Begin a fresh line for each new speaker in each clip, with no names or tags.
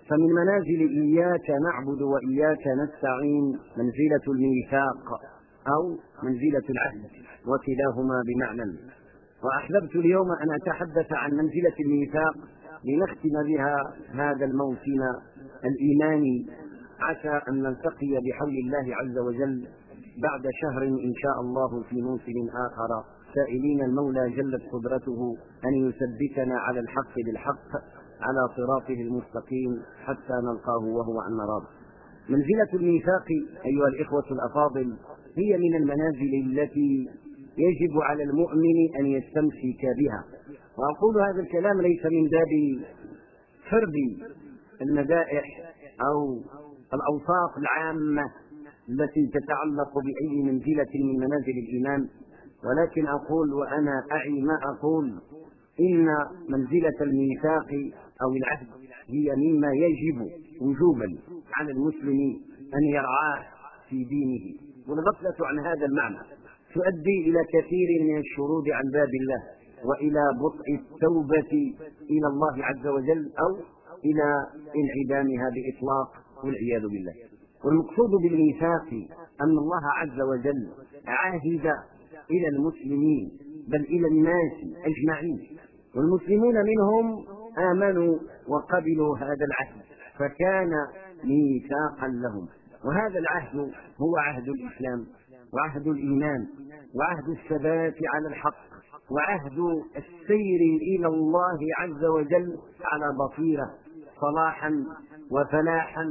فمن منازل إياك نعبد وإياك نستعين منزلة الميثاق أو منزلة العهد، وكلاهما بمعنى. وأحببت اليوم أن أتحدث عن منزلة الميثاق لنختم بها هذا الموسم الإيماني، عسى أن نلتقي بحول الله عز وجل بعد شهر إن شاء الله في موسم آخر، سائلين المولى جلت قدرته أن يثبتنا على الحق بالحق على صراطه المستقيم حتى نلقاه وهو عنا راض. منزلة الميثاق أيها الإخوة الأفاضل هي من المنازل التي يجب على المؤمن أن يستمسك بها. وأقول هذا الكلام ليس من باب فرض المدائح أو الأوصاف العامة التي تتعلق بأي منزلة من منازل الإيمان، ولكن أقول وأنا أعي ما أقول إن منزلة الميثاق أو العهد هي مما يجب وجوبا على المسلم أن يرعاه في دينه. والغفلة عن هذا المعنى تؤدي إلى كثير من الشرود عن باب الله، وإلى بطء التوبة إلى الله عز وجل، أو إلى انعدامها بإطلاق والعياذ بالله. والمقصود بالميثاق أن الله عز وجل عاهد إلى المسلمين بل إلى الناس أجمعين، والمسلمون منهم آمنوا وقبلوا هذا العهد فكان ميثاقا لهم. وهذا العهد هو عهد الإسلام وعهد الإيمان وعهد الثبات على الحق وعهد السير إلى الله عز وجل على بصيرة صلاحا وفلاحا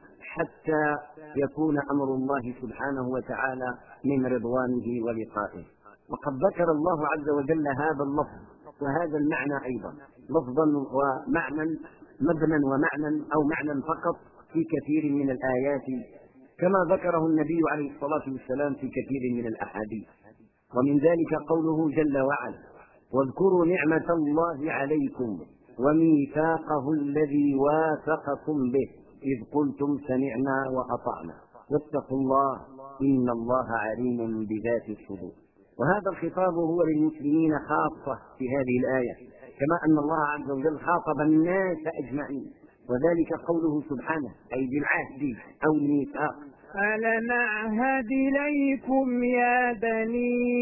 حتى يكون أمر الله سبحانه وتعالى من رضوانه ولقائه. وقد ذكر الله عز وجل هذا اللفظ وهذا المعنى أيضا لفظا ومعنى، مبنى ومعنى أو معنى فقط في كثير من الآيات، كما ذكره النبي عليه الصلاة والسلام في كثير من الأحاديث. ومن ذلك قوله جل وعلا: واذكروا نعمة الله عليكم وميثاقه الذي واثقكم به إذ قلتم سمعنا وأطعنا واتقوا الله إن الله عليم بذات الصدور. وهذا الخطاب هو للمسلمين خاصة في هذه الآية، كما أن الله عز وجل خاطب الناس أجمعين، وذلك قوله سبحانه أي بالعهد أو الميثاق:
ألم أعهد إليكم يا بني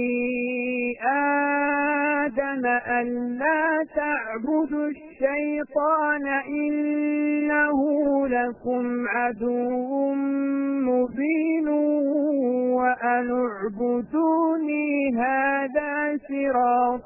آدم ألا تعبدوا الشيطان إنه لكم عدو مبين وأن اعبدوني هذا صراط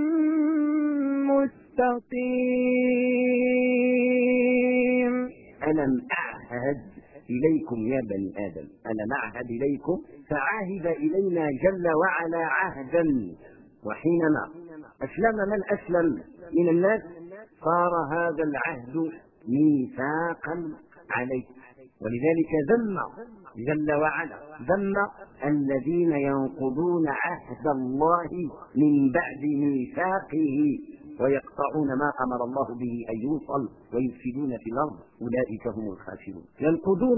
مستقيم.
ألم أعهد إليكم يا بني آدم، ألم أعهد إليكم، فعاهد إلينا جل وعلا عهدا. وحينما أسلم من أسلم من الناس صار هذا العهد ميثاقا عليه. ولذلك ذم جل وعلا الذين ينقضون عهد الله من بعد ميثاقه ويقطعون ما أمر الله به أن يوصل ويفسدون في الأرض أولئك هم الخاسرون. ينقضون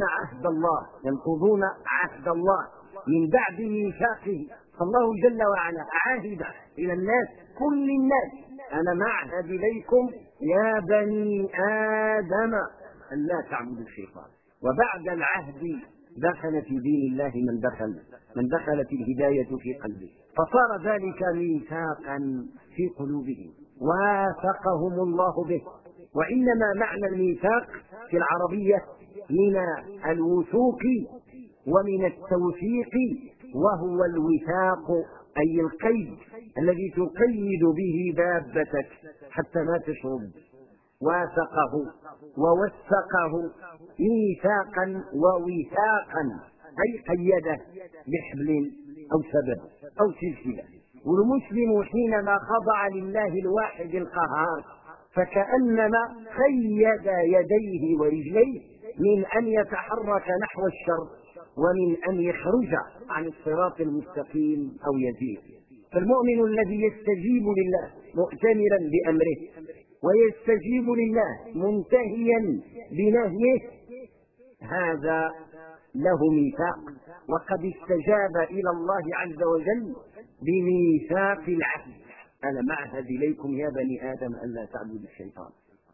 عهد الله من بعد ميثاقه. فالله جل وعلا عاهد إلى الناس كل الناس: أنا معهد إليكم يا بني آدم أن لا تعبدوا الشيطان. وبعد العهد دخل في دين الله من دخلت الهداية في قلبه، فصار ذلك ميثاقا في قلوبهم واثقهم الله به. وإنما معنى الميثاق في العربية من الوثوق ومن التوثيق، وهو الوثاق أي القيد الذي تقيد به دابتك حتى ما تشرب. واثقه ووثقه ميثاقا ووثاقا أي قيده بحبل أو سبب أو سلسلة. والمسلم حينما خضع لله الواحد القهار فكأنما قيد يديه ورجليه من أن يتحرك نحو الشر ومن أن يخرج عن الصراط المستقيم أو يزيغ. فالمؤمن الذي يستجيب لله مؤتمرا بأمره ويستجيب لله منتهيا بنهيه هذا له ميثاق، وقد استجاب إلى الله عز وجل بميثاق العهد: ألم أعهد إليكم يا بني آدم ألا تعبدوا الشيطان.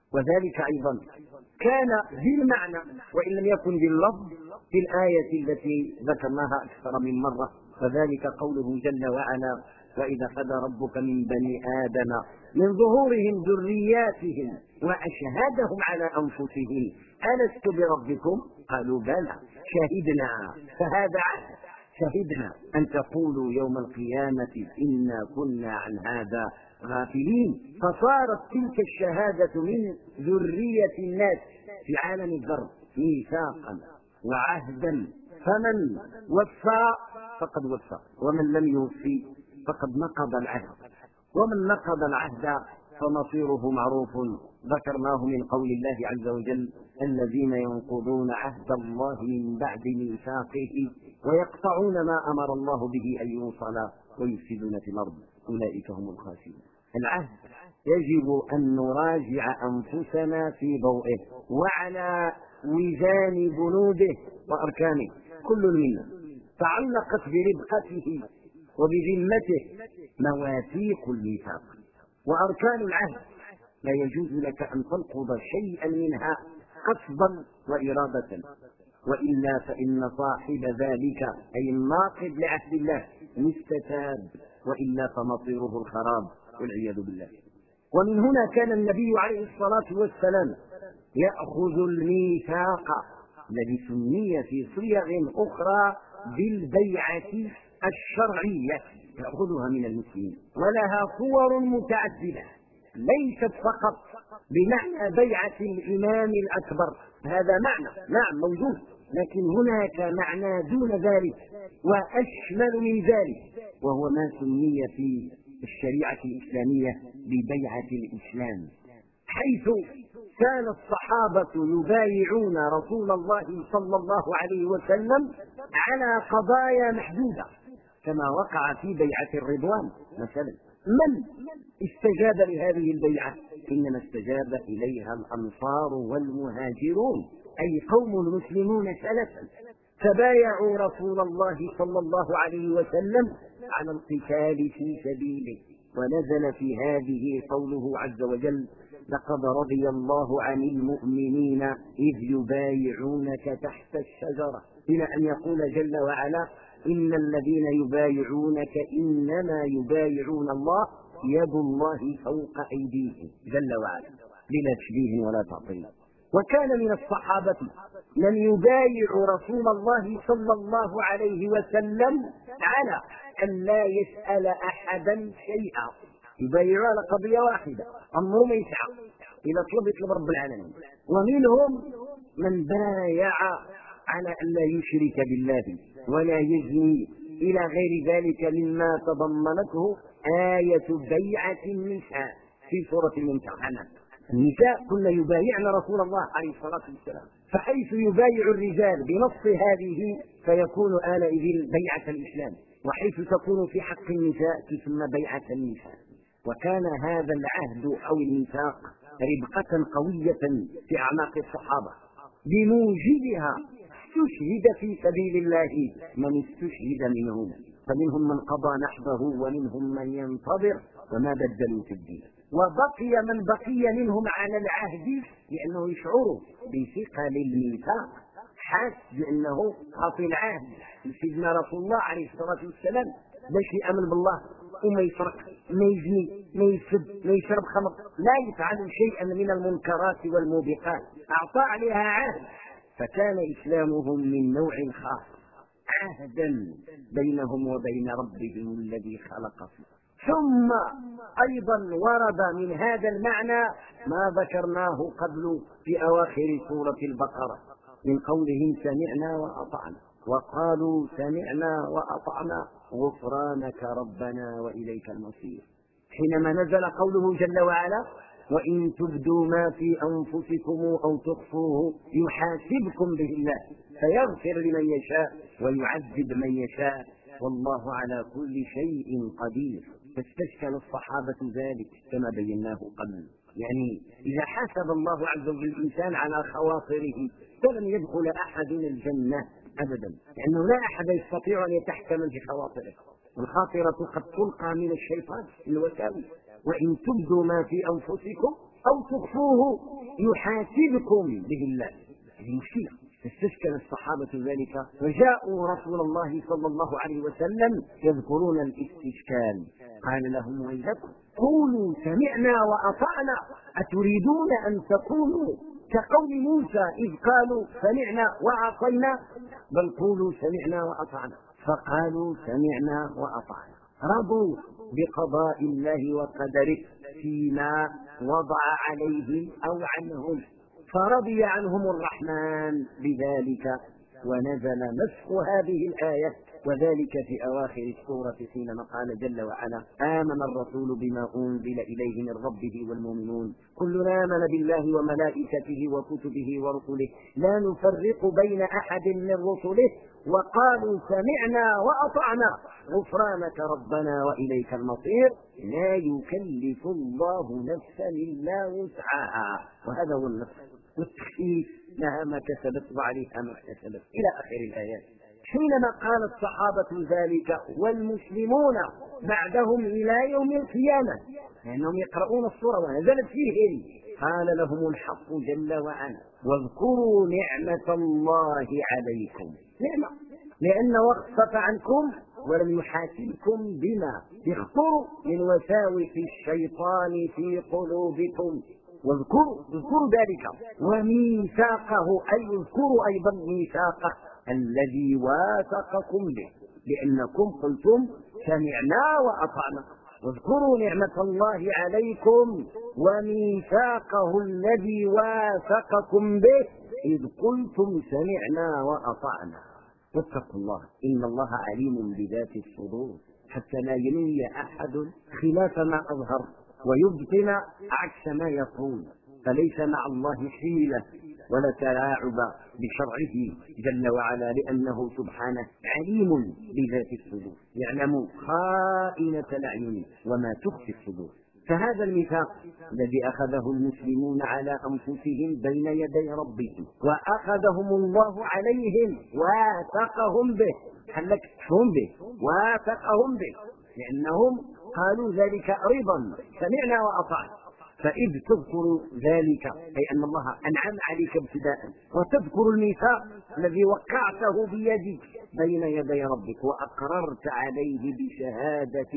وذلك أيضا كان بالمعنى وإن لم يكن باللفظ في الآية التي ذكرناها أكثر من مرة، وذلك قوله جل وعلا: وإذا أخذ ربك من بني آدم من ظهورهم ذرياتهم وأشهدهم على أنفسهم ألست بربكم قالوا بلى شهدنا. فهذا عهد، شهدنا أن تقولوا يوم القيامة إنا كنا عن هذا غافلين. فصارت تلك الشهادة من ذرية الناس في عالم الذر ميثاقا وعهدا، فمن وفى فقد وفى، ومن لم يوفي فقد نقض العهد، ومن نقض العهد فمصيره معروف. ذكرناه من قول الله عز وجل: الذين ينقضون عهد الله من بعد ميثاقه ويقطعون ما أمر الله به أن يوصل ويفسدون في الأرض أولئك هم الخاسرون. العهد يجب أن نراجع أنفسنا في ضوئه وعلى وزان بنوده وأركانه. كل منا تعلقت بربقته وبذمته مواثيق الميثاق وأركان العهد، لا يجوز لك أن تنقض شيئا منها قصدا وإرادة، وإلا فإن صاحب ذلك أي الناقض لعهد الله مستتاب، وإلا فمصيره الخراب والعياذ بالله. ومن هنا كان النبي عليه الصلاة والسلام يأخذ الميثاق الذي سمي في صيغ أخرى بالبيعة الشرعية، يأخذها من المسلمين، ولها صور متعددة، ليست فقط بمعنى بيعة الإمام الأكبر، هذا معنى نعم موجود، لكن هناك معنى دون ذلك وأشمل من ذلك، وهو ما سمي في الشريعة الإسلامية ببيعة الإسلام، حيث كان الصحابة يبايعون رسول الله صلى الله عليه وسلم على قضايا محدودة، كما وقع في بيعة الرضوان مثلا. من استجاب لهذه البيعة؟ إنما استجاب إليها الأنصار والمهاجرون، أي قوم المسلمون سلفا، فبايعوا رسول الله صلى الله عليه وسلم على القتال في سبيله. ونزل في هذه قوله عز وجل: لقد رضي الله عن المؤمنين إذ يبايعونك تحت الشجرة، إلى أن يقول جل وعلا: إن الذين يبايعونك إنما يبايعون الله يد الله فوق أيديهم جل وعلا، بلا تشبيه ولا تعطيل. وكان من الصحابة من يبايع رسول الله صلى الله عليه وسلم على أن لا يسأل أحدا شيئا، يبايع على قضية واحدة، أمره ما يسعى إلى طلب رب العالمين. ومنهم من بايع على أن لا يشرك بالله ولا يزني إلى غير ذلك مما تضمنته آية بيعة النساء في سورة الممتحنة. النساء كن يبايعن رسول الله عليه الصلاة والسلام، فحيث يبايع الرجال بنص هذه فيكون آنئذ بيعة الإسلام، وحيث تكون في حق النساء تسمى بيعة النساء. وكان هذا العهد أو الميثاق ربقة قوية في أعماق الصحابة، بموجبها استشهد في سبيل الله من استشهد منهم، فمنهم من قضى نحبه ومنهم من ينتظر وما بدلوا في الدين. وبقي من بقي منهم على العهد لأنه يشعر بثقل الميثاق، حاس بأنه قاطع العهد. سيدنا رسول الله عليه الصلاة والسلام باش يأمن بالله وما يسرق ما يزني ما يسب ما يشرب خمر، لا يفعل شيئا من المنكرات والموبقات، أعطى عليها عهد. فكان إسلامهم من نوع خاص، عهدا بينهم وبين ربهم الذي خلق فيه. ثم أيضا ورد من هذا المعنى ما ذكرناه قبل في أواخر سورة البقرة من قولهم سمعنا وأطعنا، وقالوا سمعنا وأطعنا غفرانك ربنا وإليك المصير. حينما نزل قوله جل وعلا: وإن تبدوا ما في أنفسكم أو تخفوه يحاسبكم به الله فيغفر لمن يشاء ويعذب من يشاء والله على كل شيء قدير. فاستشكل الصحابة ذلك كما بيناه قبل، يعني إذا حاسب الله عز وجل الإنسان على خواطره فلن يدخل أحد الجنة أبدا، لأنه لا أحد يستطيع أن يتحكم في خواطره، والخاطرة قد تلقى من الشيطان الوساوس. وإن تبدوا ما في أنفسكم أو تخفوه يحاسبكم به الله. هذه مشكلة. استشكل الصحابة ذلك فجاءوا رسول الله صلى الله عليه وسلم يذكرون الاستشكال. قال لهم ويلكم قولوا سمعنا وأطعنا أتريدون أن تكونوا كقول موسى إذ قالوا سمعنا وعصينا بل قولوا سمعنا وأطعنا. فقالوا سمعنا وأطعنا رضوا بقضاء الله وقدره فيما وضع عليهم أو عنهم فرضي عنهم الرحمن بذلك ونزل نسخ هذه الآية وذلك في أواخر السورة حينما قال جل وعلا آمن الرسول بما أنزل إليه من ربه والمؤمنون كلنا آمن بالله وملائكته وكتبه ورسله لا نفرق بين أحد من رسله وقالوا سمعنا وأطعنا غفرانك ربنا وإليك المصير لا يكلف الله نفسا إلا وسعها. وهذا هو النص والتخفيف لها ما كسبت وعليها ما اكتسبت إلى آخر الآيات. حينما قال الصحابة ذلك والمسلمون بعدهم إلى يوم القيامة لأنهم يقرؤون السورة ونزلت فيهم قال لهم الحق جل وعلا واذكروا نعمة الله عليكم. نعمة لأنه خفف عنكم ولم يحاسبكم بما يخطر من وساوس الشيطان في قلوبكم. واذكروا ذلك وميثاقه أي اذكروا أيضا ميثاقه الذي واثقكم به لأنكم قلتم سمعنا وأطعنا. واذكروا نعمة الله عليكم وميثاقه الذي واثقكم به إذ قلتم سمعنا وأطعنا. واتقوا الله إن الله عليم بذات الصدور حتى لا ينوي أحد خلاف ما أظهر ويبطن عكس ما يقول. فليس مع الله حيلة ولا تلاعب بشرعه جل وعلا لأنه سبحانه عليم بذات الصدور يعلم خائنة الأعين وما تخفي الصدور. فهذا الميثاق الذي أخذه المسلمون على أنفسهم بين يدي ربهم وأخذهم الله عليهم واثقهم به حلكتهم به واثقهم به لأنهم قالوا ذلك رضا سمعنا وأطعنا. فإذ تذكر ذلك أي أن الله أنعم عليك ابتداء وتذكر الميثاق الذي وقعته بيدك بين يدي ربك وأقررت عليه بشهادة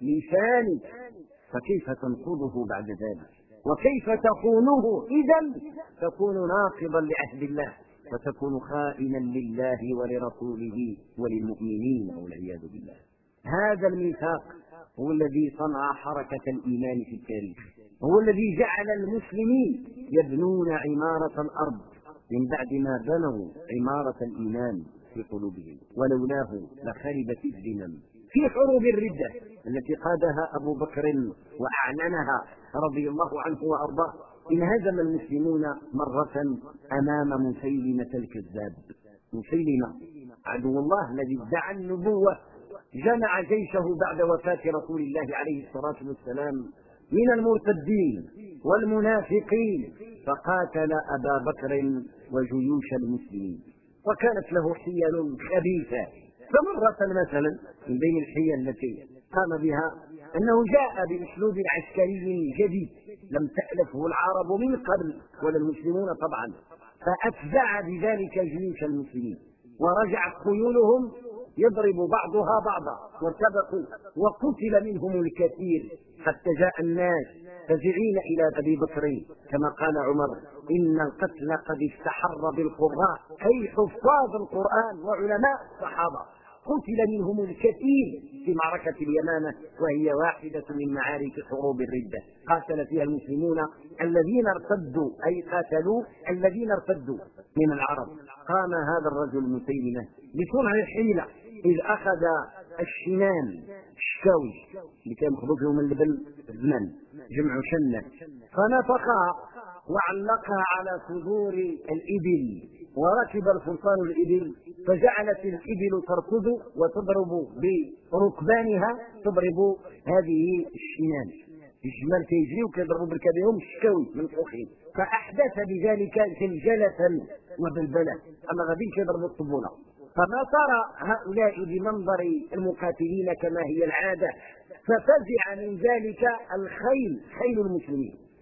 لسانك فكيف تنقضه بعد ذلك وكيف تخونه؟ إذن تكون ناقضا لعهد الله وتكون خائنا لله ولرسوله وللمؤمنين والعياذ بالله. هذا الميثاق هو الذي صنع حركة الإيمان في التاريخ هو الذي جعل المسلمين يبنون عمارة الأرض من بعد ما بنوا عمارة الإيمان في قلوبهم ولولاه لخربت الذمم. في حروب الردة التي قادها أبو بكر وأعلنها رضي الله عنه وأرضاه انهزم المسلمون مرة أمام مسيلمة الكذاب. مسيلمة عدو الله الذي ادعى النبوة جمع جيشه بعد وفاة رسول الله عليه الصلاة والسلام من المرتدين والمنافقين فقاتل أبا بكر وجيوش المسلمين وكانت له حيل خبيثة. فمرة مثلا من بين الحيل التي قام بها أنه جاء بأسلوب عسكري جديد لم تألفه العرب من قبل ولا المسلمون طبعا فأتبع بذلك جيوش المسلمين ورجعت خيولهم يضرب بعضها بعضا وارتبطوا وقتل منهم الكثير حتى جاء الناس فزعين إلى أبي بكر كما قال عمر إن القتل قد استحر بالقراء أي حفاظ القرآن وعلماء الصحابة قتل منهم الكثير في معركة اليمامة وهي واحدة من معارك حروب الردة قاتل فيها المسلمون الذين ارتدوا أي قاتلوا الذين ارتدوا من العرب. قام هذا الرجل مسيلمة بصنع الحيلة إذ أخذ الشنان الشكاوي اللي كان يخرج من اللبن الزمن جمع شنة فنفخها وعلقها على صدور الإبل وركب الفرسان الإبل فجعلت الإبل تركض وتضرب بركبانها تضرب هذه الشنان الجمال كيجري وكيضربوا بركبهم الشكاوي من فوقهم فأحدث بذلك زلزلة وبلبلة أما غاديين كيضربوا الطبولة. فما ترى هؤلاء بمنظر المقاتلين كما هي العادة ففزع من ذلك الخيل خيل المسلمين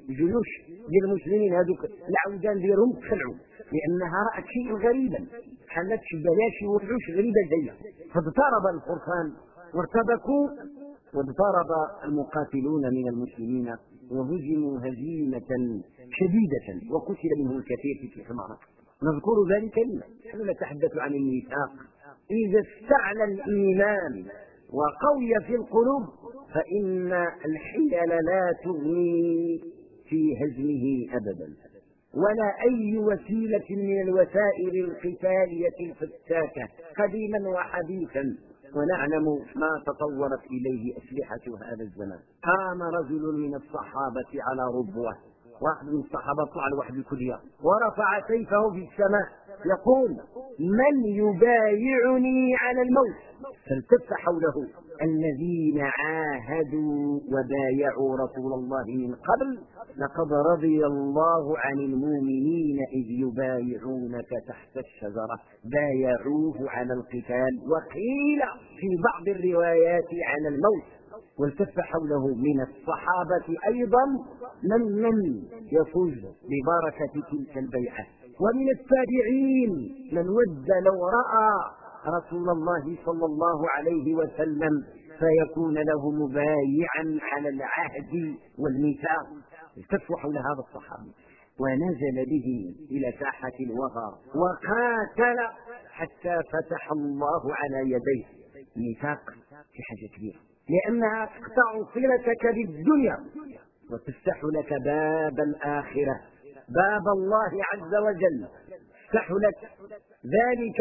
الجيوش ديال المسلمين هذوك العودان ديالهم تخلعوا لانها رأت شيء غريبا، حلت شبايا شي وحوش غريبه جايه، فاضطرب الفرسان وارتبكوا، واضطرب المقاتلون من المسلمين وهزموا هزيمه شديده وقتل منهم الكثير في تلك المعركه. نذكر ذلك لما نحن نتحدث عن الميثاق. إذا استعلى الإيمان وقوي في القلوب فإن الحيل لا تغني في هزمه أبدا، ولا أي وسيلة من الوسائل القتالية الفتاكة قديما وحديثا، ونعلم ما تطورت إليه أسلحة هذا الزمان. قام رجل من الصحابة على ربوة، واحد من الصحابة طلع لواحد الكلية ورفع سيفه في السماء يقول: من يبايعني على الموت؟ فالتف حوله الذين عاهدوا وبايعوا رسول الله من قبل: لقد رضي الله عن المؤمنين إذ يبايعونك تحت الشجرة بايعوه على القتال، وقيل في بعض الروايات على الموت. والتف حوله من الصحابة أيضا من لم يفوز ببركة تلك البيعة، ومن التابعين من ود لو رأى رسول الله صلى الله عليه وسلم فيكون له مبايعا على العهد والميثاق. التفوا حول هذا الصحابي ونزل به إلى ساحة الوغى وقاتل حتى فتح الله على يديه. الميثاق في حاجة كبيرة، لأنها تقطع صلتك بالدنيا وتفتح لك باب الآخرة، باب الله عز وجل. تفتح لك ذلك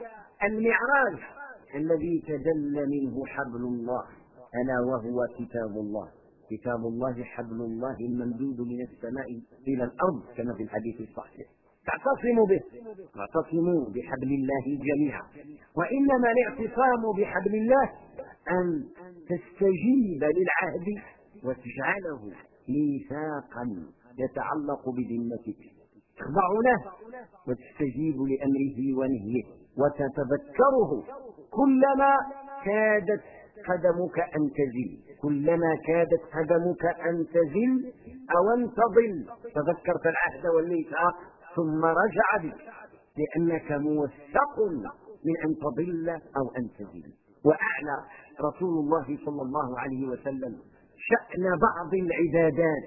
المعراج الذي تدل منه حبل الله، ألا وهو كتاب الله. كتاب الله حبل الله الممدود من السماء إلى الأرض كما في الحديث الصحيح. تعتصموا به، واعتصموا بحبل الله جميعا. وإنما الاعتصام بحبل الله أن تستجيب للعهد وتجعله ميثاقا يتعلق بذمتك، تخضع له وتستجيب لأمره ونهيه وتتذكره كلما كادت قدمك أن تزل، كلما كادت قدمك أن تزل أو أن تضل تذكرت العهد والميثاق ثم رجع بك، لأنك موثق من أن تضل أو أن تزل. وأعلى رسول الله صلى الله عليه وسلم شأن بعض العبادات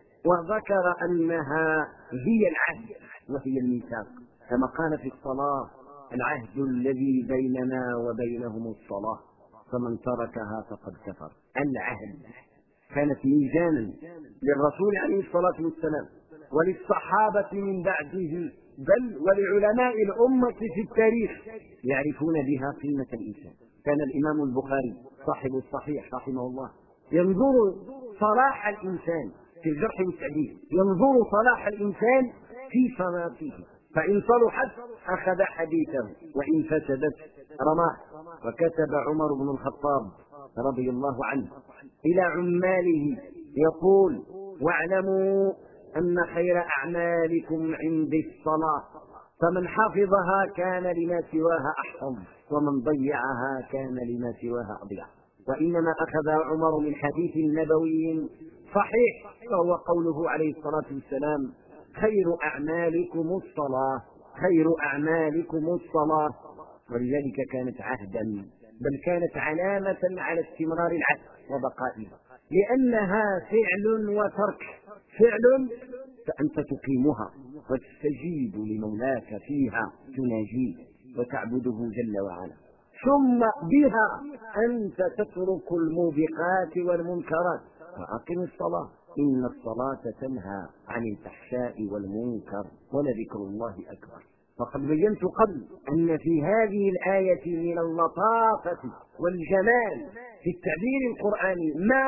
وذكر أنها هي العهد وهي الميثاق، كما قال في الصلاة: العهد الذي بيننا وبينهم الصلاة فمن تركها فقد كفر. العهد كانت ميزانا للرسول عليه الصلاة والسلام وللصحابة من بعده، بل ولعلماء الأمة في التاريخ يعرفون بها قيمة الإنسان. كان الإمام البخاري صاحب الصحيح رحمه الله ينظر صلاح الإنسان في الجرح والتعديل، ينظر صلاح الإنسان في صلاته، فإن صلحت أخذ حديثه وإن فسدت رماه. وكتب عمر بن الخطاب رضي الله عنه إلى عماله يقول: واعلموا أن خير أعمالكم عندي الصلاة، فمن حفظها كان لما سواها أحفظ، ومن ضيعها كان لما سواها أضيع. وإنما أخذ عمر من حديث نبوي صحيح فهو قوله عليه الصلاة والسلام: خير أعمالكم الصلاة، خير أعمالكم الصلاة. ولذلك كانت عهدا، بل كانت علامة على استمرار العهد وبقائه، لأنها فعل وترك. فعل فأنت تقيمها وتستجيب لمولاك فيها، تناجيه وتعبده جل وعلا، ثم بها أنت تترك الموبقات والمنكرات. فأقم الصلاة إن الصلاة تنهى عن الفحشاء والمنكر ولذكر الله أكبر. فقد بينت قبل أن في هذه الآية من اللطافة والجمال في التعبير القرآني ما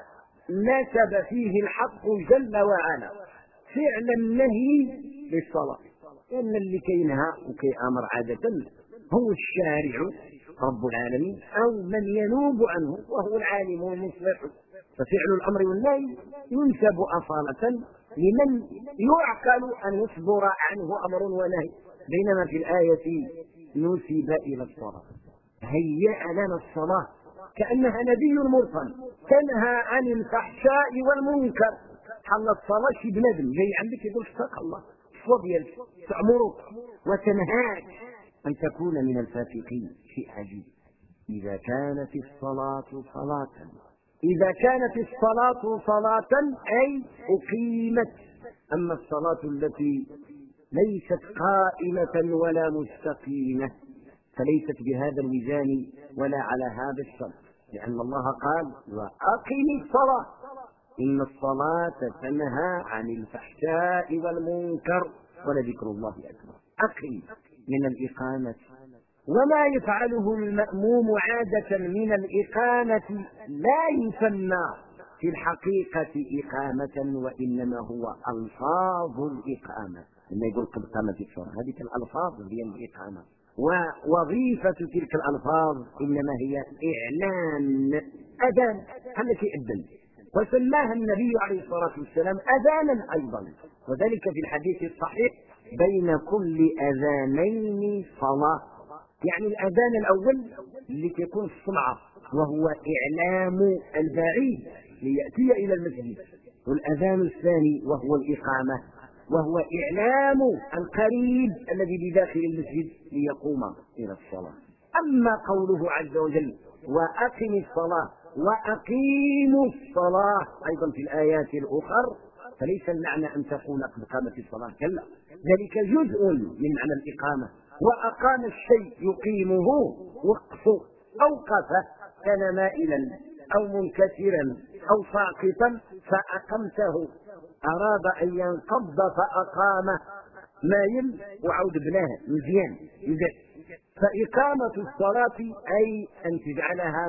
نسب فيه الحق جل وعلا فعل النهي للصلاة، إن اللي كينهى وكيأمر عادة هو الشارع رب العالمين أو من ينوب عنه وهو العالم والمصلح. ففعل الأمر والنهي ينسب أصالة لمن يعقل أن يصدر عنه أمر ونهي، بينما في الآية نسب إلى الصلاة. هيأ لنا الصلاة كأنها نبي مرسل تنهى عن الفحشاء والمنكر، حل الصلاة شي بنادم جاي عندك يقول اتق الله الصلاة ديالك تأمرك وتنهاك أن تكون من الفاسقين. شيء عجيب. إذا كانت الصلاة صلاة، إذا كانت الصلاة صلاة أي أقيمت. أما الصلاة التي ليست قائمة ولا مستقيمة فليست بهذا الميزان ولا على هذا الشرط، لأن الله قال وأقم الصلاة إن الصلاة تنهى عن الفحشاء والمنكر ولذكر الله أكبر. أقم من الإقامة، وما يفعله المأموم عادة من الإقامة لا يسمى في الحقيقة إقامة، وإنما هو ألفاظ الإقامة. لما يقول قد قامت الصلاة هذه الألفاظ هي الإقامة، ووظيفة تلك الألفاظ إنما هي إعلان أذان. هل يؤذن؟ وسماها النبي عليه الصلاة والسلام أذانا أيضا، وذلك في الحديث الصحيح بين كل أذانين صلاة. يعني الأذان الأول اللي يكون السمعة وهو إعلام البعيد ليأتي إلى المسجد، والأذان الثاني وهو الإقامة وهو إعلام القريب الذي بداخل المسجد ليقوم إلى الصلاة. أما قوله عز وجل وأقم الصلاة وأقيموا الصلاة أيضا في الآيات الأخرى فليس المعنى أن تقول قد قامت الصلاة، كلا، ذلك جزء من معنى الإقامة. وأقام الشيء يقيمه وقف، أوقف، كان مائلا أو منكسرا أو ساقطا فأقمته، أراد أن ينقض فأقامه، مايل وعود بناه مزيان يزيد. فإقامة الصلاة أي أن تجعلها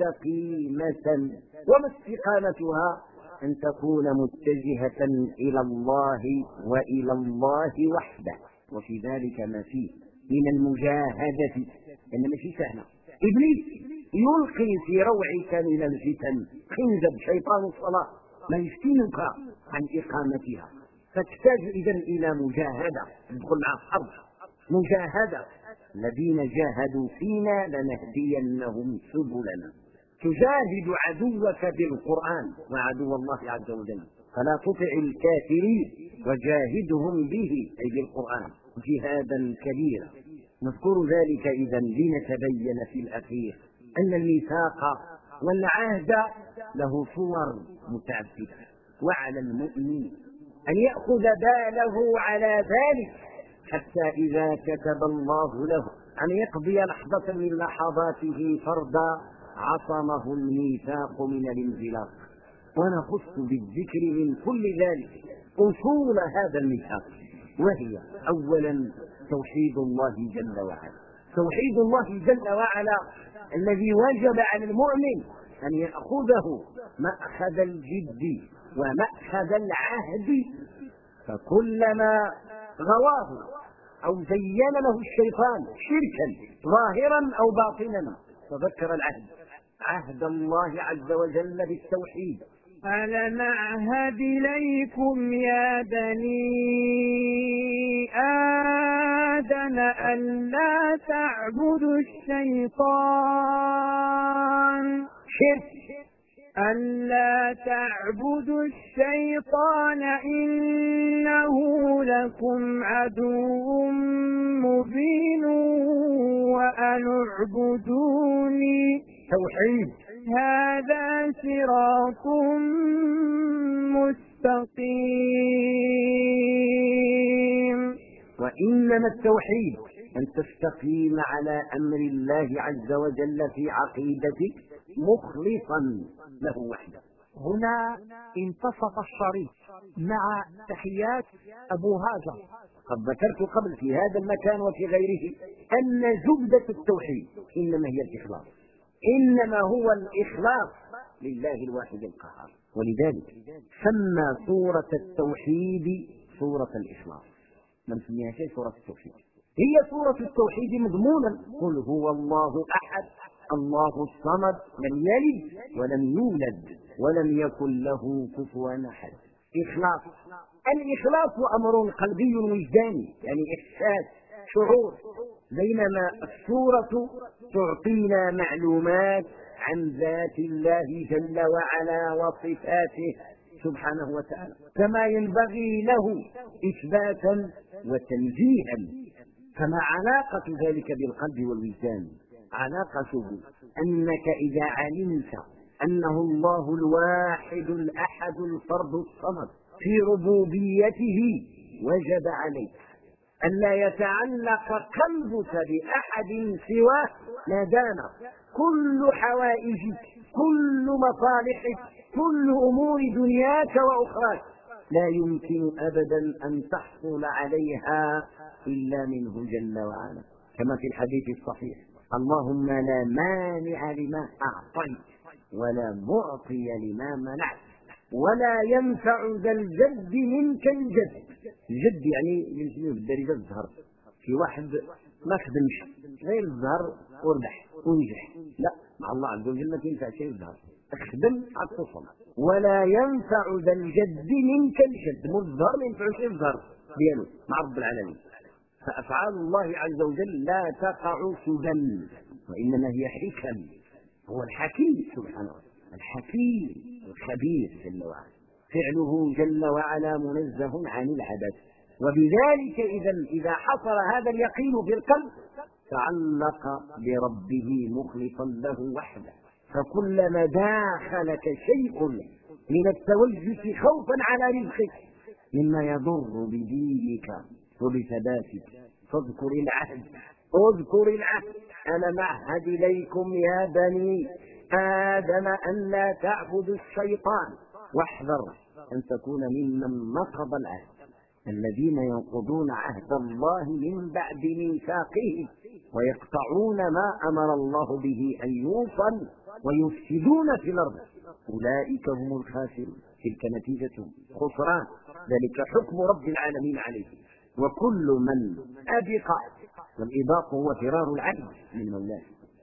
مستقيمة، وما استقامتها أن تكون متجهة إلى الله وإلى الله وحده. وفي ذلك ما فيه من المجاهدة، أن ماشي سهلة. إبليس يلقي في روعك من الفتن، خنزب شيطان الصلاة ما يفتنك عن إقامتها، فتحتاج إذن إلى مجاهدة، تدخل مع الحرب مجاهدة. الذين جاهدوا فينا لنهدينهم سبلنا. تجاهد عدوك بالقرآن وعدو الله عز وجل، فلا تطع الكافرين وجاهدهم به أي بالقرآن جهادا كبيرا. نذكر ذلك إذن لنتبين في الأخير أن الميثاق والعهد له صور متعددة، وعلى المؤمن أن يأخذ باله على ذلك حتى إذا كتب الله له أن يقضي لحظة من لحظاته فردا عصمه الميثاق من الانزلاق. ونخص بالذكر من كل ذلك أصول هذا الميثاق، وهي أولا توحيد الله جل وعلا. توحيد الله جل وعلا الذي وجب على المؤمن أن يأخذه مأخذ الجد ومأخذ العهد، فكلما غواه أو زين له الشيطان شركا ظاهرا أو باطنا تذكر العهد، عهد الله عز وجل بالتوحيد.
ألم أعهد إليكم يا بني آدم ألا تعبدوا الشيطان ألا تعبدوا الشيطان إنه لكم عدو مبين وأن اعبدوني
توحيد
هذا صراط مستقيم.
وإنما التوحيد أن تستقيم على أمر الله عز وجل في عقيدتك مخلصا له وحده.
هنا انتصف الشريط مع تحيات أبو هاجر.
قد ذكرت قبل في هذا المكان وفي غيره أن زبدة التوحيد إنما هي الإخلاص، إنما هو الإخلاص لله الواحد القهار. ولذلك سمى سورة التوحيد سورة الإخلاص، من سميها شيء سورة التوحيد. هي سورة التوحيد مضمونا قل هو الله أحد الله الصمد لم يلد ولم يولد ولم يكن له كفوا أحد. إخلاص. الإخلاص أمر قلبي وجداني، يعني إحساس شعور، بينما السورة تعطينا معلومات عن ذات الله جل وعلا وصفاته سبحانه وتعالى، كما ينبغي له إثباتا وتنزيها. فما علاقة ذلك بالقلب والوجدان؟ علاقته أنك إذا علمت أنه الله الواحد الأحد الفرد الصمد في ربوبيته، وجب عليك ألا يتعلق قلبك بأحد سواه، ما دام كل حوائجك، كل مصالحك، كل أمور دنياك وأخراك لا يمكن أبدا أن تحصل عليها إلا منه جل وعلا، كما في الحديث الصحيح: اللهم لا مانع لما أعطيت ولا معطي لما منعت ولا ينفع ذا الجد منك الجد. الجد يعني يمكن بالدارجة الزهر، في واحد ما خدمش غير الزهر وربح ونجح، لا، مع الله عز وجل ما ينفع شيء الزهر، اخدم حتصل. ولا ينفع ذا الجد منك الجد، مو الزهر ما ينفعش الزهر ديالو مع رب العالمين. فأفعال الله عز وجل لا تقع سدى، وإنما هي حكم. هو الحكيم سبحانه، الحكيم الخبير جل وعلا، فعله جل وعلا منزه عن العبث. وبذلك إذا حصل هذا اليقين في القلب تعلق بربه مخلصا له وحده، فكلما داخلك شيء من التوجس خوفا على رزقك مما يضر بدينك وبثباتك فاذكر العهد، اذكر العهد: أنا معهد إليكم يا بني آدم أن لا تعبدوا الشيطان واحذر أن تكون ممن نقض العهد، الذين ينقضون عهد الله من بعد ميثاقه ويقطعون ما أمر الله به أن يوصل ويفسدون في الأرض، أولئك هم الخاسرون. تلك نتيجة خسران، ذلك حكم رب العالمين عليه. وكل من أبق، والإباق هو فرار العبد من مولاه،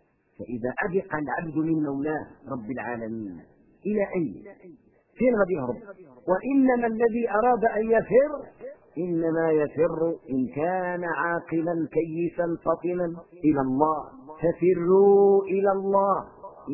فإذا أبق العبد من مولاه رب العالمين إلى أين؟ فين غادي يهرب؟ وإنما الذي أراد أن يفر إنما يفر إن كان عاقلا كيسا فطنا إلى الله، ففروا إلى الله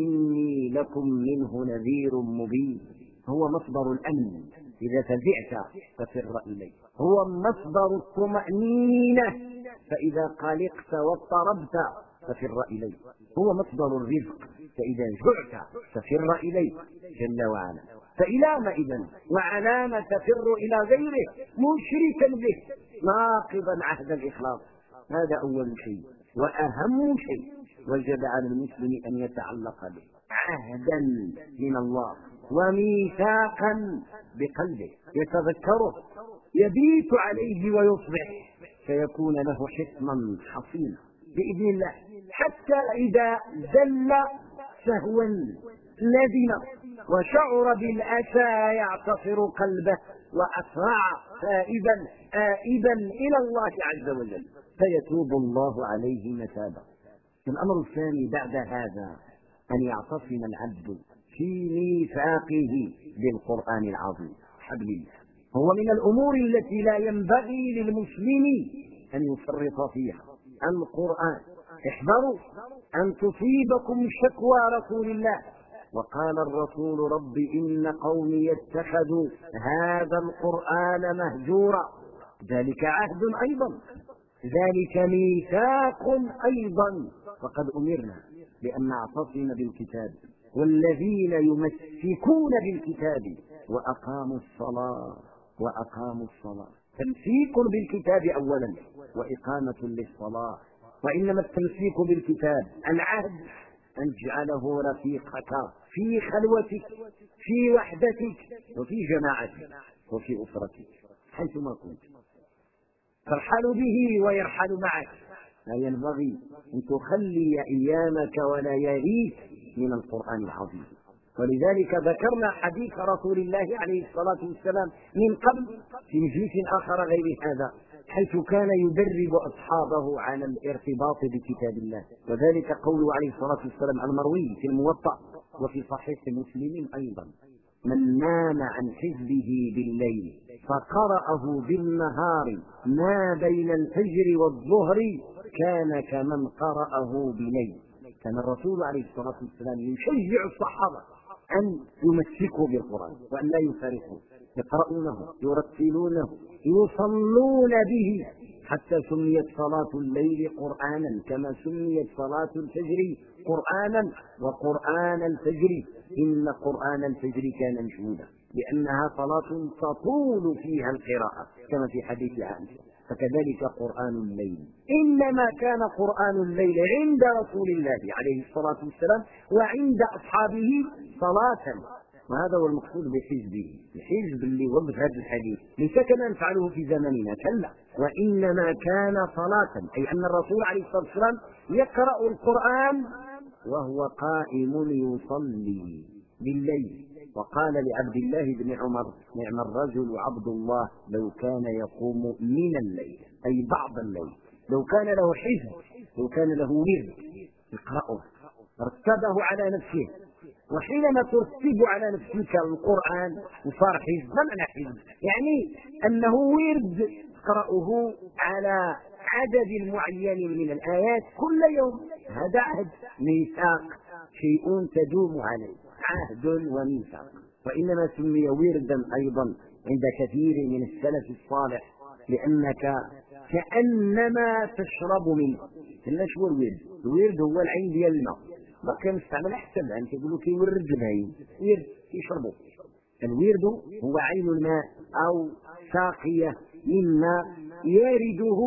إني لكم منه نذير مبين. هو مصدر الأمن، إذا فزعت ففر إليه. هو مصدر الطمأنينة، فإذا قلقت واضطربت ففر إليه. هو مصدر الرزق، فإذا جعت ففر إليه جل وعلا. فإلى ما إذن وعلام تفر إلى غيره مشركا به ناقضا عهد الإخلاص؟ هذا أول شيء وأهم شيء وجب على المسلم أن يتعلق به، عهدا من الله وميثاقا بقلبه يتذكره يبيت عليه ويصبح، فيكون له حصنا حصينا بإذن الله، حتى إذا زل سهوا ندم وشعر بالأسى يعتصر قلبه وأسرع آئبا إلى الله عز وجل، فيتوب الله عليه متابا. الأمر الثاني بعد هذا أن يعتصم العبد في ميثاقه بالقرآن العظيم حبل الله. هو من الأمور التي لا ينبغي للمسلم أن يفرط فيها القرآن. احذروا أن تصيبكم شكوى رسول الله، وقال الرسول: رب إن قومي اتخذوا هذا القرآن مهجورا. ذلك عهد أيضا، ذلك ميثاق أيضا، وقد أمرنا بأن نعتصم بالكتاب، والذين يمسكون بالكتاب وأقاموا الصلاة. تمسيك بالكتاب أولا وإقامة للصلاة. وإنما التمسيك بالكتاب العهد أن تجعله رفيقك في خلوتك، في وحدتك، وفي جماعتك، وفي أسرتك، حيثما كنت ترحل به ويرحل معك. لا ينبغي أن تخلي أيامك ولياليك من القرآن العظيم. ولذلك ذكرنا حديث رسول الله عليه الصلاة والسلام من قبل في مجلس آخر غير هذا، حيث كان يدرب أصحابه على الارتباط بكتاب الله، وذلك قوله عليه الصلاة والسلام المروي في الموطأ وفي صحيح مسلم أيضا: من نام عن حزبه بالليل فقرأه بالنهار ما بين الفجر والظهر كان كمن قرأه بليل. كان الرسول عليه الصلاة والسلام يشجع الصحابة أن يمسكوا بالقرآن وأن لا يفارقوه، يقرؤونه يرتلونه يصلون به، حتى سميت صلاة الليل قرآنا كما سميت صلاة الفجر قرآنا. وقرآن الفجر إن قرآن الفجر كان مشهودا، لأنها صلاة تطول فيها القراءة كما في حديث عائشة. فكذلك قرآن الليل، إنما كان قرآن الليل عند رسول الله عليه الصلاة والسلام وعند أصحابه صلاة، وهذا هو المقصود بحزبه. الحزب اللي وضع هذا الحديث ليس كما نفعله في زمننا، كلا، وإنما كان صلاة، أي أن الرسول عليه الصلاة والسلام يقرأ القرآن وهو قائم يصلي بالليل. وقال لعبد الله بن عمر: نعم الرجل عبد الله لو كان يقوم من الليل، أي بعض الليل، لو كان له حزب، لو كان له ورد يقرأه رتبه على نفسه. وحينما ترتب على نفسك القرآن وصار حزب، ما معنى حزب؟ يعني أنه ورد تقرأه على عدد معين من الآيات كل يوم، هذا عهد ميثاق، شيء تدوم عليه، عهد وميثاق. وإنما سمي وردا أيضا عند كثير من السلف الصالح لأنك كأنما تشرب منه. كلاش هو الورد؟ الورد هو العين ديال الماء، ما كان يستعمل حتى الآن تقولوا كيورد العين، ورد يشربوا. الورد هو عين الماء أو ساقية مما يرده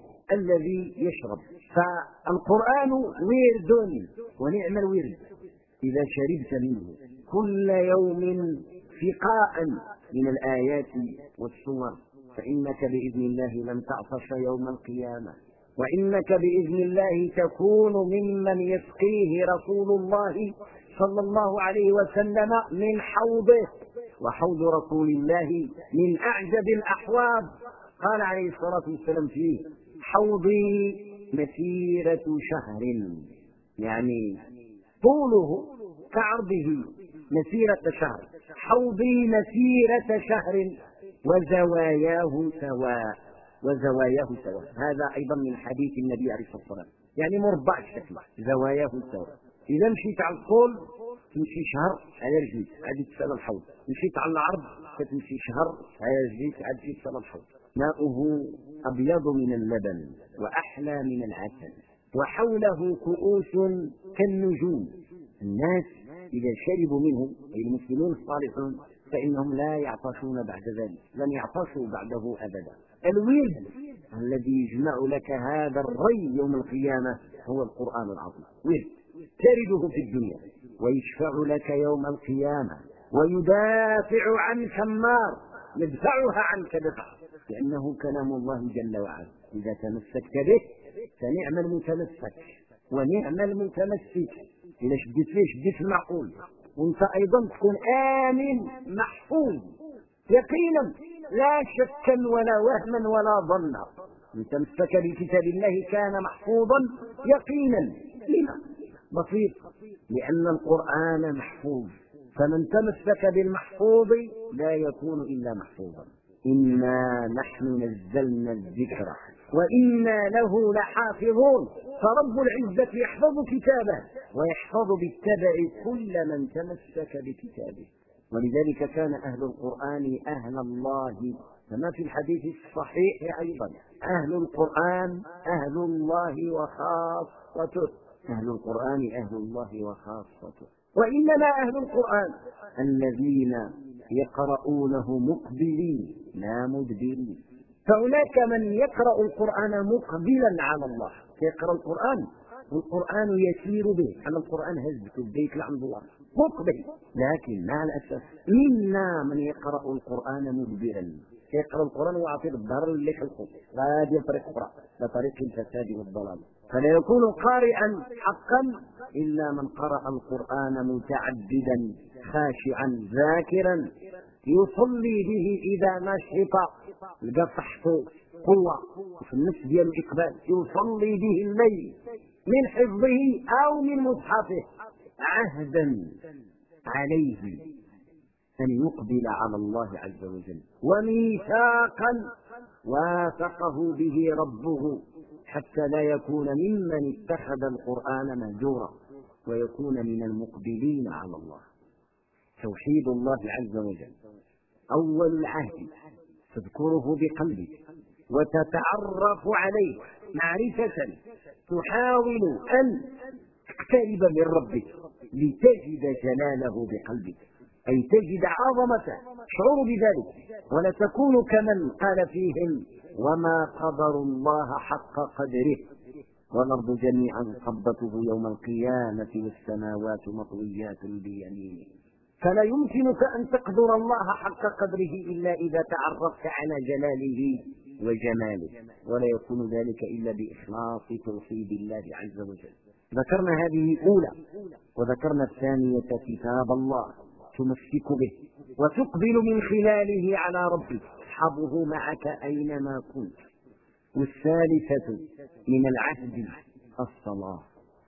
الذي يشرب. فالقرآن ورد، ونعم الورد إذا شربت منه كل يوم فقاء من الآيات والسور، فإنك بإذن الله لن تعطش يوم القيامة، وإنك بإذن الله تكون ممن يسقيه رسول الله صلى الله عليه وسلم من حوضه. وحوض رسول الله من أعجب الأحواض، قال عليه الصلاة والسلام فيه: حوضي مسيرة شهر، يعني طوله كعرضه مسيرة شهر، حوضي مسيرة شهر وزواياه سواء، وزواياه سواء. هذا أيضا من حديث النبي عليه الصلاة والسلام، يعني مربع الشكل، زواياه سواء. إذا مشيت على الطول تمشي شهر على رجليك عاد تسال الحوض، مشيت على العرض فتمشي شهر على رجليك عاد تسال الحوض. ماؤه أبيض من اللبن وأحلى من العسل، وحوله كؤوس كالنجوم. الناس إذا شربوا منه، أي المسلمون الصالحون، فإنهم لا يعطشون بعد ذلك، لن يعطشوا بعده أبدا. الورد الذي يجمع لك هذا الري يوم القيامة هو القرآن العظيم. ورد ترده في الدنيا ويشفع لك يوم القيامة ويدافع عنك النار، يدفعها عنك دفع، لأنه كلام الله جل وعلا. إذا تمسكت به فنعم المتمسك ونعم المتمسك. إذا شديت المعقول، وانت أيضا تكون آمن محفوظ يقينا، لا شكا ولا وهما ولا ظنا. من تمسك بكتاب الله كان محفوظا يقينا. لما؟ بسيط، لأن القرآن محفوظ، فمن تمسك بالمحفوظ لا يكون إلا محفوظا. إنا نحن نزلنا الذكر وإنا له لحافظون. فرب العزة يحفظ كتابه ويحفظ بالتبع كل من تمسك بكتابه. ولذلك كان أهل القرآن أهل الله، كما في الحديث الصحيح أيضا: أهل القرآن أهل الله وخاصته. أهل القرآن أهل الله وخاصته. وإنما أهل القرآن الذين يقرؤونه مقبلين لا مدبرين. فهناك من يقرأ القرآن مقبلا على الله، يقرأ القرآن والقرآن يسير به، أما القرآن هزته بيت لعند الله مقبل. لكن مع الأسف منا من يقرأ القرآن مدبرا، يقرأ القرآن وعطيه الظهر اللي خلقه غادي طريق أخرى لطريق الفساد والضلال. فلا يكون قارئا حقا إلا من قرأ القرآن متعبدا خاشعا ذاكرا يصلي به إذا نشط، لقى صحته قوة في النفس ديال الإقبال، يصلي به الليل من حفظه أو من مصحفه، عهدا عليه أن يقبل على الله عز وجل، وميثاقا واثقه به ربه، حتى لا يكون ممن اتخذ القرآن مهجورا ويكون من المقبلين على الله. توحيد الله عز وجل أول العهد تذكره بقلبك وتتعرف عليه معرفة تحاول أن تقترب من ربك لتجد جلاله بقلبك، أي تجد عظمته، شعور بذلك، ولا تكون كمن قال فيهم وما قدر الله حق قدره والأرض جميعا قبضته يوم القيامة والسماوات مطويات بيمينه. فلا يمكنك أن تقدر الله حق قدره إلا إذا تعرفت على جلاله وجماله، ولا يكون ذلك إلا بإخلاص توحيد الله عز وجل. ذكرنا هذه أولى، وذكرنا الثانية كتاب الله تمسك به وتقبل من خلاله على ربك تصحبه معك أينما كنت. والثالثة من العهد الصلاة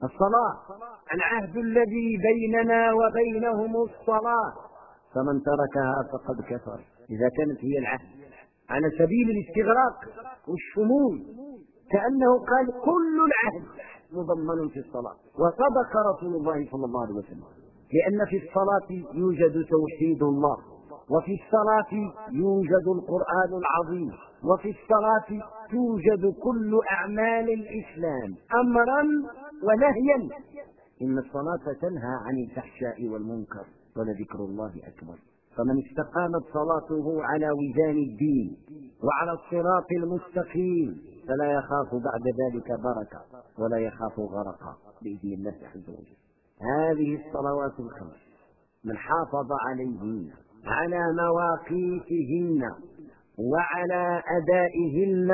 العهد الذي بيننا وبينهم الصلاة، فمن تركها فقد كفر. إذا كانت هي العهد على سبيل الاستغراق والشمول كأنه قال كل العهد مضمن في الصلاة. وصدق رسول الله صلى الله عليه وسلم، لأن في الصلاة يوجد توحيد الله، وفي الصلاة يوجد القرآن العظيم، وفي الصلاة توجد كل أعمال الإسلام أمرا ونهيا. إن الصلاة تنهى عن الفحشاء والمنكر ولذكر الله أكبر. فمن استقامت صلاته على وزان الدين وعلى الصراط المستقيم فلا يخاف بعد ذلك بركة ولا يخاف غرقا بإذن الله عز وجل. هذه الصلوات الخمس من حافظ عليهن على مواقيتهن وعلى أدائهن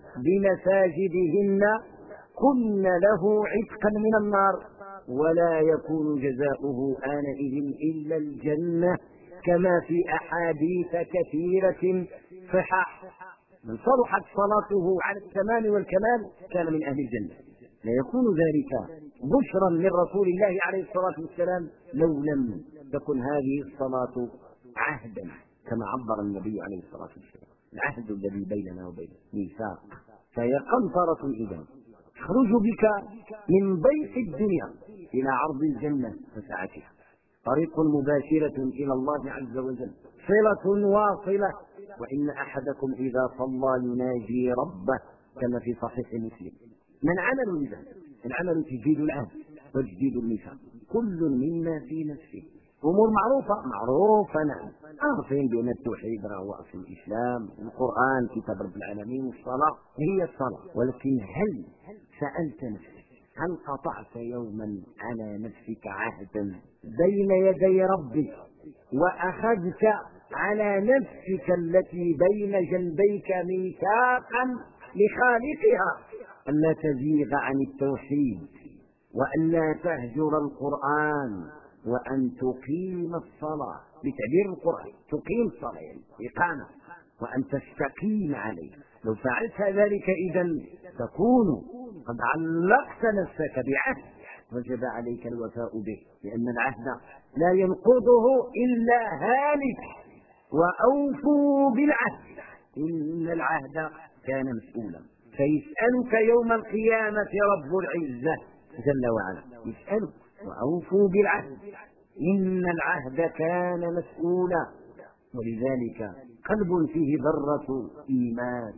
بمساجدهن كن له عتقا من النار، ولا يكون جزاؤه آنئذ إلا الجنة، كما في أحاديث كثيرة صحاح. من صلحت صلاته على التمام والكمال كان من أهل الجنة. لا يكون ذلك بشرا من رسول الله عليه الصلاة والسلام لو لم تكن هذه الصلاة عهدا كما عبر النبي عليه الصلاة والسلام. العهد الذي بيننا وبينه ميثاق، فهي قنطرة إذن تخرج بك من ضيق الدنيا إلى عرض الجنة وسعتها، طريق مباشرة إلى الله عز وجل، صلة واصلة. وإن أحدكم إذا صلى يناجي ربه كما في صحيح مسلم. من عمل لذلك؟ العمل تجديد العهد وتجديد الميثاق، كل منا في نفسه أمور معروفة نعم، عارفين بأن التوحيد هو أصل الإسلام، القرآن كتاب رب العالمين، والصلاة هي الصلاة. ولكن هل سألت نفسك، هل قطعت يوما على نفسك عهدا بين يدي ربك وأخذت على نفسك التي بين جنبيك ميثاقا لخالقها ألا تزيغ عن التوحيد وألا تهجر القرآن وأن تقيم الصلاة بتعبير القرآن، تقيم الصلاة يعني إقامة، وأن تستقيم عليه؟ لو فعلت ذلك إذن تكون قد علقت نفسك بعهد وجب عليك الوفاء به، لأن العهد لا ينقضه إلا هالك. وأوفوا بالعهد إن العهد كان مسؤولا. فيسألك يوم القيامة رب العزة جل وعلا، يسألك وأوفوا بالعهد إن العهد كان مسؤولا. ولذلك قلب فيه ذرة إيمان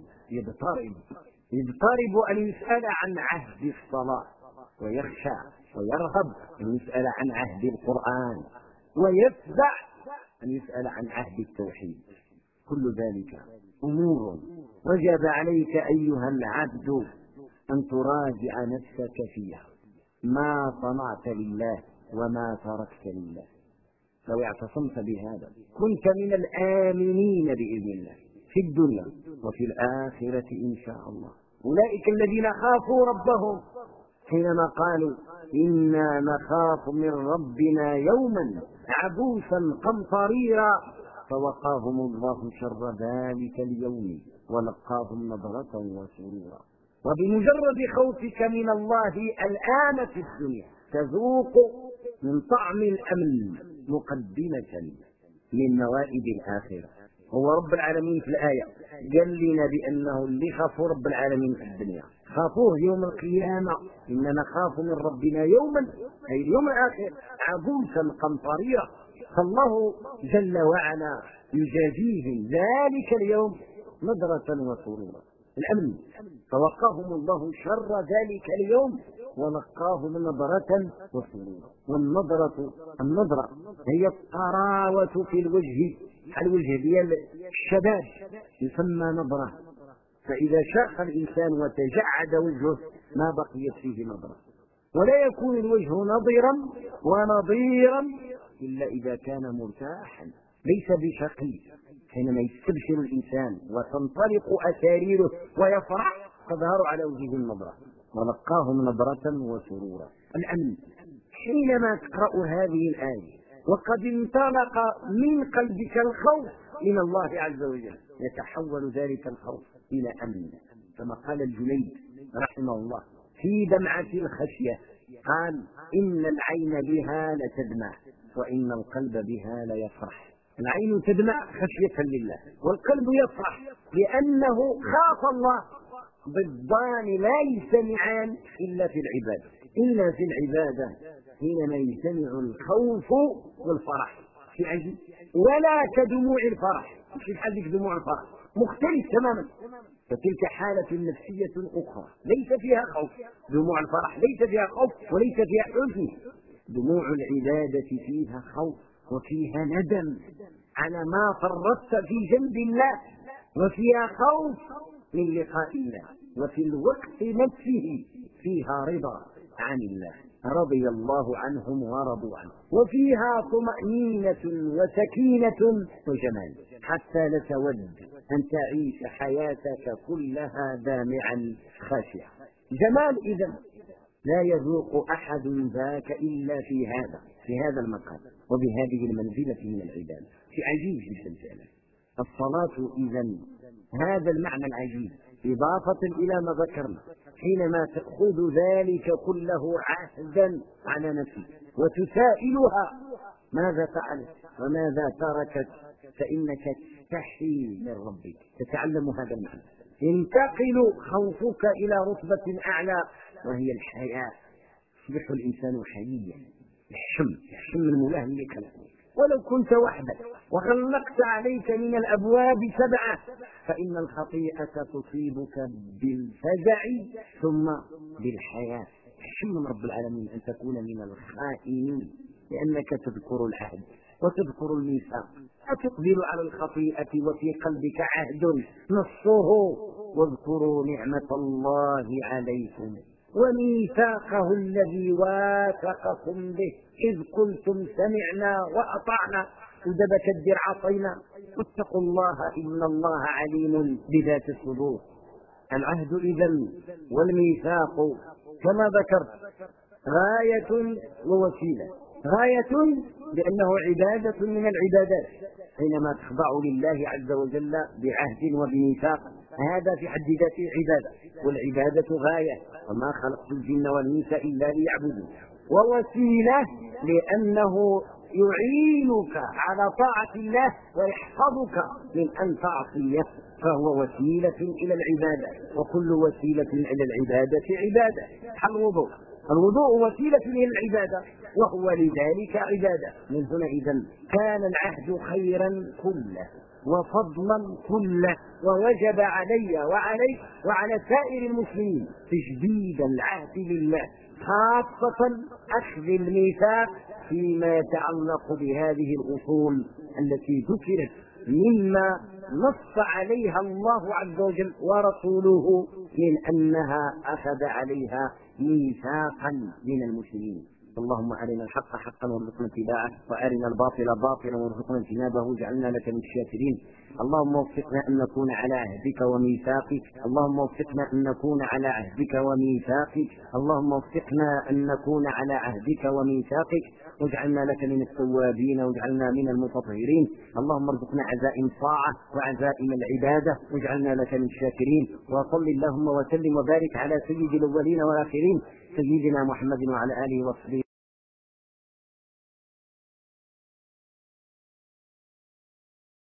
يضطرب أن يسأل عن عهد الصلاة، ويخشى ويرهب أن يسأل عن عهد القرآن، ويفزع أن يسأل عن عهد التوحيد. كل ذلك أمور وجب عليك أيها العبد أن تراجع نفسك فيها، ما صنعت لله وما تركت لله. لو اعتصمت بهذا كنت من الآمنين بإذن الله في الدنيا وفي الآخرة إن شاء الله. أولئك الذين خافوا ربهم حينما قالوا إنا نخاف من ربنا يوما عبوسا قمطريرا فوقاهم الله شر ذلك اليوم ولقاهم نضرة وسرورا. وبمجرد خوفك من الله الآن في الدنيا تذوق من طعم الأمن مقدمة من موائد الآخرة. هو رب العالمين في الآية قال لنا بأنه اللي خافوا رب العالمين في الدنيا خافوه يوم القيامة. إننا نخاف من ربنا يوما أي اليوم الآخر عبوسا قمطريرا فالله جل وعلا يجازيهم ذلك اليوم نضرة وسرورا. الأمن فوقاهم الله شر ذلك اليوم ولقاهم نضرة وسرورا. النضرة هي الطراوة في الوجه، الوجه ديال الشباب يسمى نضرة، فإذا شاق الإنسان وتجعد وجهه ما بقيت فيه نضرة، ولا يكون الوجه نضرا ونضيرا إلا إذا كان مرتاحا ليس بشقي. حينما يستبشر الإنسان وتنطلق أساريره ويفرح تظهر على وجهه النضرة. ولقاهم نضرة وسرورا. الأمن حينما تقرأ هذه الآية وقد انطلق من قلبك الخوف من الله عز وجل يتحول ذلك الخوف إلى أمن، كما قال الجنيد رحمه الله في دمعة الخشية قال: إن العين بها لتدمع وإن القلب بها ليفرح. العين تدمع خشية لله، والقلب يفرح لأنه خاف الله. ضدان لا يجتمعان إلا في العبادة، إلا في العبادة حينما يجتمع الخوف والفرح في عجيب. ولا كدموع الفرح، في حالك دموع الفرح مختلف تماما، فتلك حالة نفسية أخرى ليس فيها خوف. دموع الفرح ليس فيها خوف وليس فيها حزن. دموع العبادة فيها خوف وفيها ندم على ما فرطت في جنب الله، وفيها خوف من لقاء الله، وفي الوقت نفسه فيها رضا عن الله، رضي الله عنهم ورضوا عنه، وفيها طمأنينة وسكينة وجمال، حتى لتود أن تعيش حياتك كلها دامعا خاشعا. جمال إذن لا يذوق أحد ذاك إلا في هذا المقام وبهذه المنزلة من العبادة. في عجيب جدا فعلا الصلاة إذن هذا المعنى العجيب، إضافة إلى ما ذكرنا، حينما تأخذ ذلك كله عهدا على نفسك وتسائلها ماذا فعلت وماذا تركت، فإنك تستحي من ربك، تتعلم هذا المعنى. ينتقل خوفك إلى رتبة أعلى وهي الحياء. يصبح الإنسان حييا، يحشم المولاه اللي خلقه. ولو كنت وحدك وغلقت عليك من الأبواب 7 فإن الخطيئة تصيبك بالفزع ثم بالحياة. يحشم من رب العالمين أن تكون من الخائنين، لأنك تذكر العهد وتذكر الميثاق، أتقبل على الخطيئة وفي قلبك عهد نصه: واذكروا نعمة الله عليكم وميثاقه الذي واثقكم به إذ قلتم سمعنا وأطعنا ودبك الدر عصينا واتقوا الله إن الله عليم بذات الصدور. العهد إذن والميثاق كما ذكرت غاية ووسيلة. غاية لأنه عبادة من العبادات، حينما تخضع لله عز وجل بعهد وبميثاق هذا في حد ذاته عبادة، والعبادة غاية، وما خلقت الجن والإنس إلا ليعبدون. ووسيلة لأنه يعينك على طاعة الله ويحفظك من أن تعصيه، فهو وسيلة إلى العبادة، وكل وسيلة إلى العبادة عبادة. الوضوء وسيلة إلى العبادة وهو لذلك عبادة. من هنا إذن كان العهد خيرا كله وفضلا كله، ووجب علي وعليك وعلى سائر المسلمين تجديد العهد لله، خاصة أخذ الميثاق فيما يتعلق بهذه الأصول التي ذكرت مما نص عليها الله عز وجل ورسوله من أنها أخذ عليها ميثاقا من المسلمين. اللهم أرنا الحق حقا وارزقنا اتباعه، وأرنا الباطل باطلا وارزقنا اجتنابه واجعلنا لك من الشاكرين. اللهم وفقنا أن نكون على عهدك وميثاقك، اللهم وفقنا أن نكون على عهدك وميثاقك، اللهم وفقنا أن نكون على عهدك وميثاقك، واجعلنا لك من التوابين واجعلنا من المتطهرين. اللهم ارزقنا عزائم الطاعة وعزائم العبادة واجعلنا لك من الشاكرين. وصل اللهم وسلم وبارك على سيد الأولين والآخرين سيدنا محمد وعلى آله وصحبه